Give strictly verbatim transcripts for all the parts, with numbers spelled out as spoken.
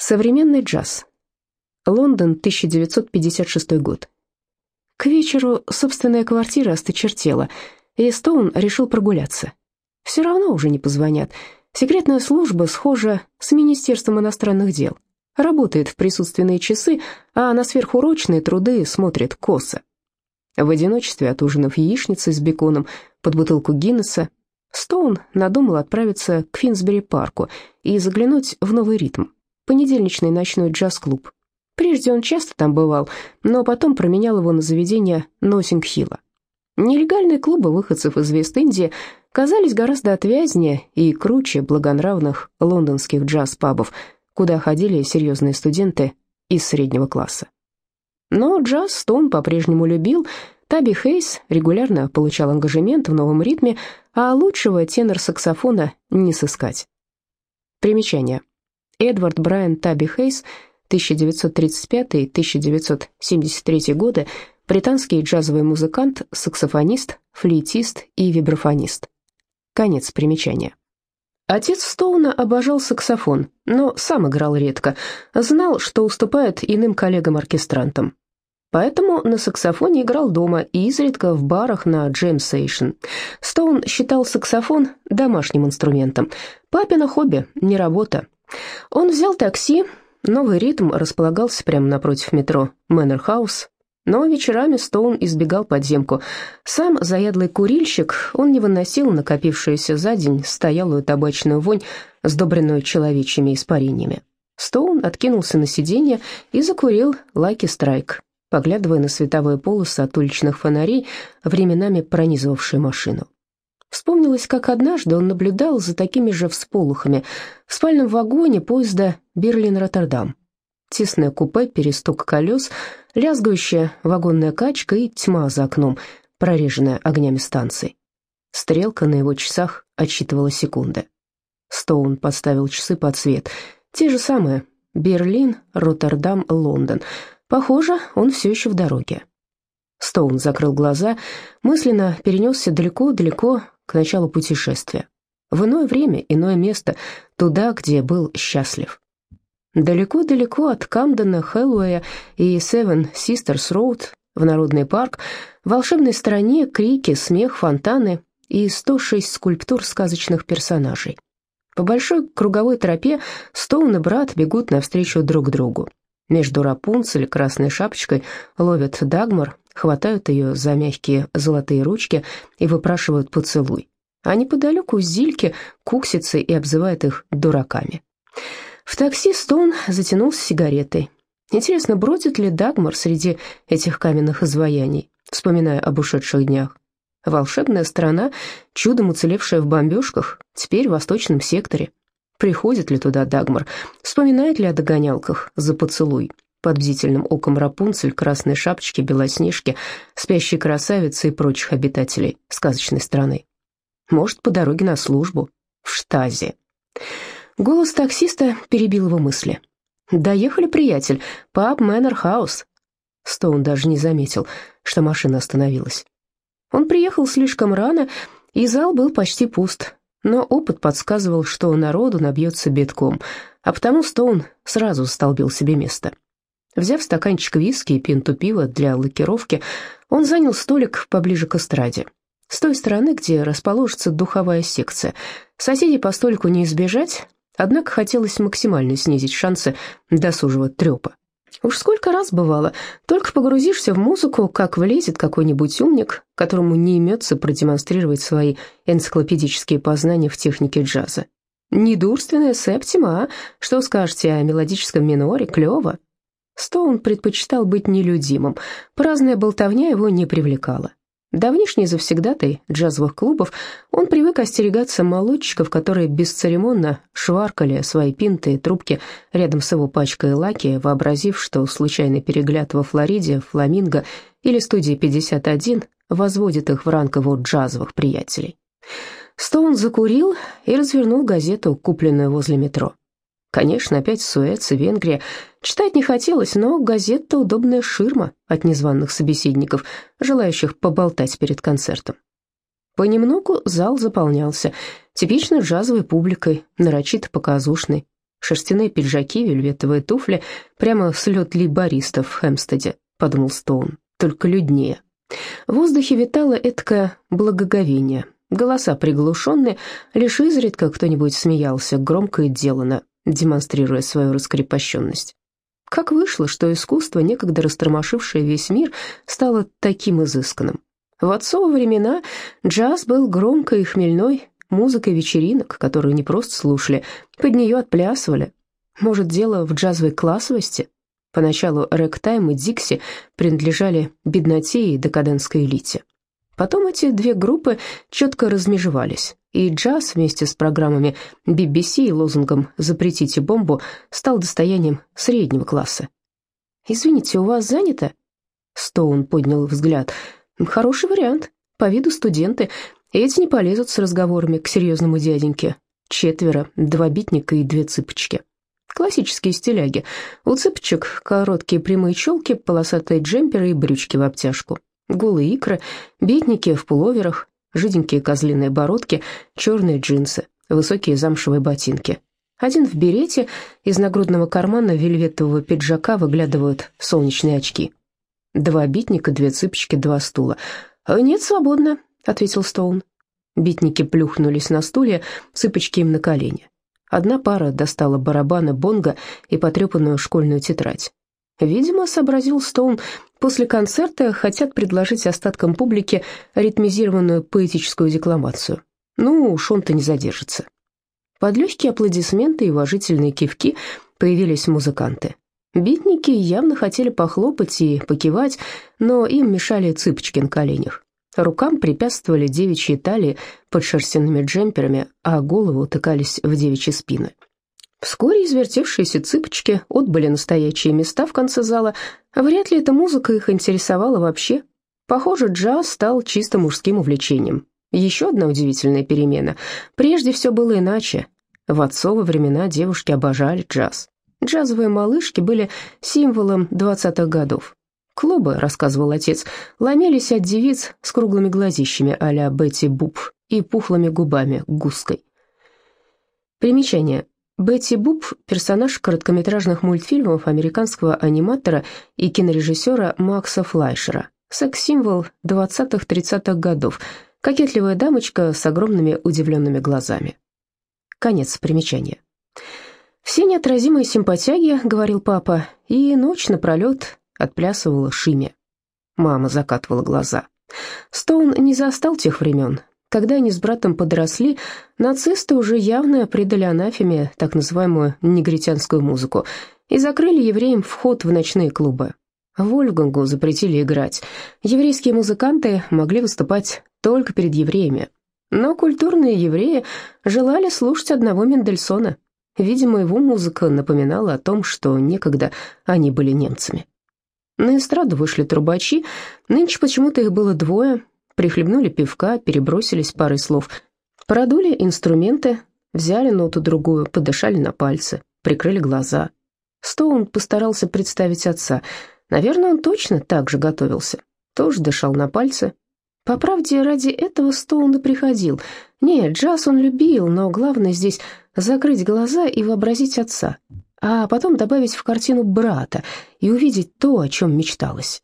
Современный джаз. Лондон, тысяча девятьсот пятьдесят шестой год. К вечеру собственная квартира осточертела, и Стоун решил прогуляться. Все равно уже не позвонят. Секретная служба схожа с Министерством иностранных дел. Работает в присутственные часы, а на сверхурочные труды смотрит косо. В одиночестве, отужинав яичницей с беконом под бутылку Гиннесса, Стоун надумал отправиться к Финсбери-парку и заглянуть в новый ритм, понедельничный ночной джаз-клуб. Прежде он часто там бывал, но потом променял его на заведение Ноттинг-Хилла. Нелегальные клубы выходцев из Вест-Индии казались гораздо отвязнее и круче благонравных лондонских джаз-пабов, куда ходили серьезные студенты из среднего класса. Но джаз Стоун по-прежнему любил. Табби Хейс регулярно получал ангажемент в новом ритме, а лучшего тенор-саксофона не сыскать. Примечание. Эдвард Брайан Табби Хейс, тысяча девятьсот тридцать пятый — тысяча девятьсот семьдесят третий годы, британский джазовый музыкант, саксофонист, флейтист и вибрафонист. Конец примечания. Отец Стоуна обожал саксофон, но сам играл редко, знал, что уступает иным коллегам-оркестрантам. Поэтому на саксофоне играл дома и изредка в барах на джем-сейшн. Стоун считал саксофон домашним инструментом. Папино хобби, не работа. Он взял такси, новый ритм располагался прямо напротив метро Мэннер-хаус, но вечерами Стоун избегал подземку. Сам заядлый курильщик, он не выносил накопившуюся за день стоялую табачную вонь, сдобренную человечьими испарениями. Стоун откинулся на сиденье и закурил Lucky Strike, поглядывая на световые полосы от уличных фонарей, временами пронизывавшие машину. Вспомнилось, как однажды он наблюдал за такими же всполохами в спальном вагоне поезда Берлин-Роттердам. Тесное купе, перестук колес, лязгающая вагонная качка и тьма за окном, прореженная огнями станций. Стрелка на его часах отсчитывала секунды. Стоун подставил часы под цвет. Те же самые: Берлин, Роттердам, Лондон. Похоже, он все еще в дороге. Стоун закрыл глаза, мысленно перенесся далеко-далеко к началу путешествия. В иное время, иное место, туда, где был счастлив. Далеко-далеко от Камдена, Хэллоуэя и Севен Систерс Роуд, в Народный парк, в волшебной стране крики, смех, фонтаны и сто шесть скульптур сказочных персонажей. По большой круговой тропе Стоун и брат бегут навстречу друг другу. Между Рапунцель и Красной Шапочкой ловят Дагмар, хватают ее за мягкие золотые ручки и выпрашивают поцелуй. А неподалеку Зильки куксится и обзывает их дураками. В такси Стоун затянулся сигаретой. Интересно, бродит ли Дагмар среди этих каменных изваяний, вспоминая об ушедших днях? Волшебная страна, чудом уцелевшая в бомбежках, теперь в восточном секторе. Приходит ли туда Дагмар? Вспоминает ли о догонялках за поцелуй? Под бдительным оком Рапунцель, Красной Шапочки, Белоснежки, спящей красавицы и прочих обитателей сказочной страны. Может, по дороге на службу, в штазе. Голос таксиста перебил его мысли. «Доехали, приятель, паб Мэннер-хаус». Стоун даже не заметил, что машина остановилась. Он приехал слишком рано, и зал был почти пуст, но опыт подсказывал, что народу набьется битком, а потому Стоун сразу столбил себе место. Взяв стаканчик виски и пинту пива для лакировки, он занял столик поближе к эстраде, с той стороны, где расположится духовая секция. Соседей по столику не избежать, однако хотелось максимально снизить шансы досужего трепа. Уж сколько раз бывало, только погрузишься в музыку, как влезет какой-нибудь умник, которому не имется продемонстрировать свои энциклопедические познания в технике джаза. Недурственная септима, а? Что скажете о мелодическом миноре? Клево. Стоун предпочитал быть нелюдимым, праздная болтовня его не привлекала. Давнишний завсегдатай джазовых клубов, он привык остерегаться молодчиков, которые бесцеремонно шваркали свои пинты и трубки рядом с его пачкой лаки, вообразив, что случайный перегляд во Флориде, Фламинго или студии пятьдесят один возводит их в ранг его джазовых приятелей. Стоун закурил и развернул газету, купленную возле метро. Конечно, опять Суэц и Венгрия. Читать не хотелось, но газета — удобная ширма от незваных собеседников, желающих поболтать перед концертом. Понемногу зал заполнялся, типично джазовой публикой, нарочито показушной. Шерстяные пиджаки, вельветовые туфли, прямо слет лейбористов в Хэмпстеде, подумал Стоун, только люднее. В воздухе витало эткое благоговение. Голоса приглушенные, лишь изредка кто-нибудь смеялся, громко и делано, демонстрируя свою раскрепощенность. Как вышло, что искусство, некогда растормошившее весь мир, стало таким изысканным? В отцовы времена джаз был громкой и хмельной музыкой вечеринок, которую не просто слушали, под нее отплясывали. Может, дело в джазовой классовости? Поначалу рэктайм и дикси принадлежали бедноте и декадентской элите. Потом эти две группы четко размежевались, и джаз вместе с программами би би си и лозунгом «Запретите бомбу» стал достоянием среднего класса. «Извините, у вас занято?» Стоун поднял взгляд. «Хороший вариант. По виду студенты. Эти не полезут с разговорами к серьезному дяденьке. Четверо, два битника и две цыпочки. Классические стиляги. У цыпочек короткие прямые челки, полосатые джемперы и брючки в обтяжку. Голые икры, битники в пуловерах, жиденькие козлиные бородки, черные джинсы, высокие замшевые ботинки. Один в берете, из нагрудного кармана вельветового пиджака выглядывают солнечные очки. Два битника, две цыпочки, два стула. «Нет, свободно», — ответил Стоун. Битники плюхнулись на стулья, цыпочки им на колени. Одна пара достала барабаны бонго и потрепанную школьную тетрадь. Видимо, сообразил Стоун, после концерта хотят предложить остаткам публики ритмизированную поэтическую декламацию. Ну уж он-то не задержится. Под легкие аплодисменты и уважительные кивки появились музыканты. Битники явно хотели похлопать и покивать, но им мешали цыпочки на коленях. Рукам препятствовали девичьи талии под шерстяными джемперами, а головы утыкались в девичьи спины. Вскоре извертевшиеся цыпочки отбыли на стоячие места в конце зала, а вряд ли эта музыка их интересовала вообще. Похоже, джаз стал чисто мужским увлечением. Еще одна удивительная перемена. Прежде все было иначе. В отцовы времена девушки обожали джаз. Джазовые малышки были символом двадцатых годов. Клубы, рассказывал отец, ломились от девиц с круглыми глазищами а-ля Бетти Буп и пухлыми губами гуской. Примечание. Бетти Буп – персонаж короткометражных мультфильмов американского аниматора и кинорежиссера Макса Флайшера. Секс-символ двадцатых-тридцатых годов. Кокетливая дамочка с огромными удивленными глазами. Конец примечания. «Все неотразимые симпатяги», — говорил папа, — «и ночь напролет отплясывала Шиме». Мама закатывала глаза. Стоун не застал тех времен. Когда они с братом подросли, нацисты уже явно придали анафеме так называемую негритянскую музыку и закрыли евреям вход в ночные клубы. Вольфгангу запретили играть. Еврейские музыканты могли выступать только перед евреями. Но культурные евреи желали слушать одного Мендельсона. Видимо, его музыка напоминала о том, что некогда они были немцами. На эстраду вышли трубачи, нынче почему-то их было двое, прихлебнули пивка, перебросились парой слов, продули инструменты, взяли ноту-другую, подышали на пальцы, прикрыли глаза. Стоун постарался представить отца. Наверное, он точно так же готовился, тоже дышал на пальцы. По правде, ради этого Стоун и приходил. Нет, джаз он любил, но главное здесь закрыть глаза и вообразить отца, а потом добавить в картину брата и увидеть то, о чем мечталось.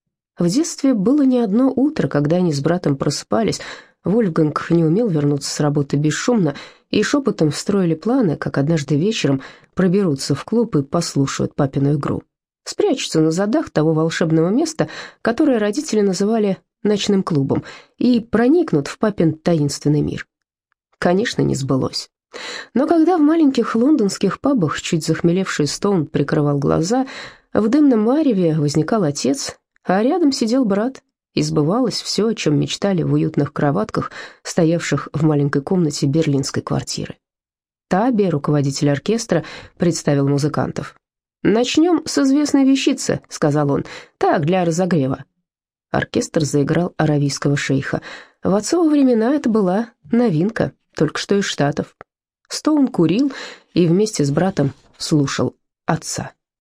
В детстве было не одно утро, когда они с братом просыпались. Вольфганг не умел вернуться с работы бесшумно, и шепотом строили планы, как однажды вечером проберутся в клуб и послушают папину игру. Спрячутся на задах того волшебного места, которое родители называли ночным клубом, и проникнут в папин таинственный мир. Конечно, не сбылось. Но когда в маленьких лондонских пабах чуть захмелевший Стоун прикрывал глаза, в дымном мареве возникал отец, а рядом сидел брат, и сбывалось все, о чем мечтали в уютных кроватках, стоявших в маленькой комнате берлинской квартиры. Таби, руководитель оркестра, представил музыкантов. «Начнем с известной вещицы», — сказал он, — «так, для разогрева». Оркестр заиграл аравийского шейха. В отцовы времена это была новинка, только что из Штатов. Стоун курил и вместе с братом слушал отца.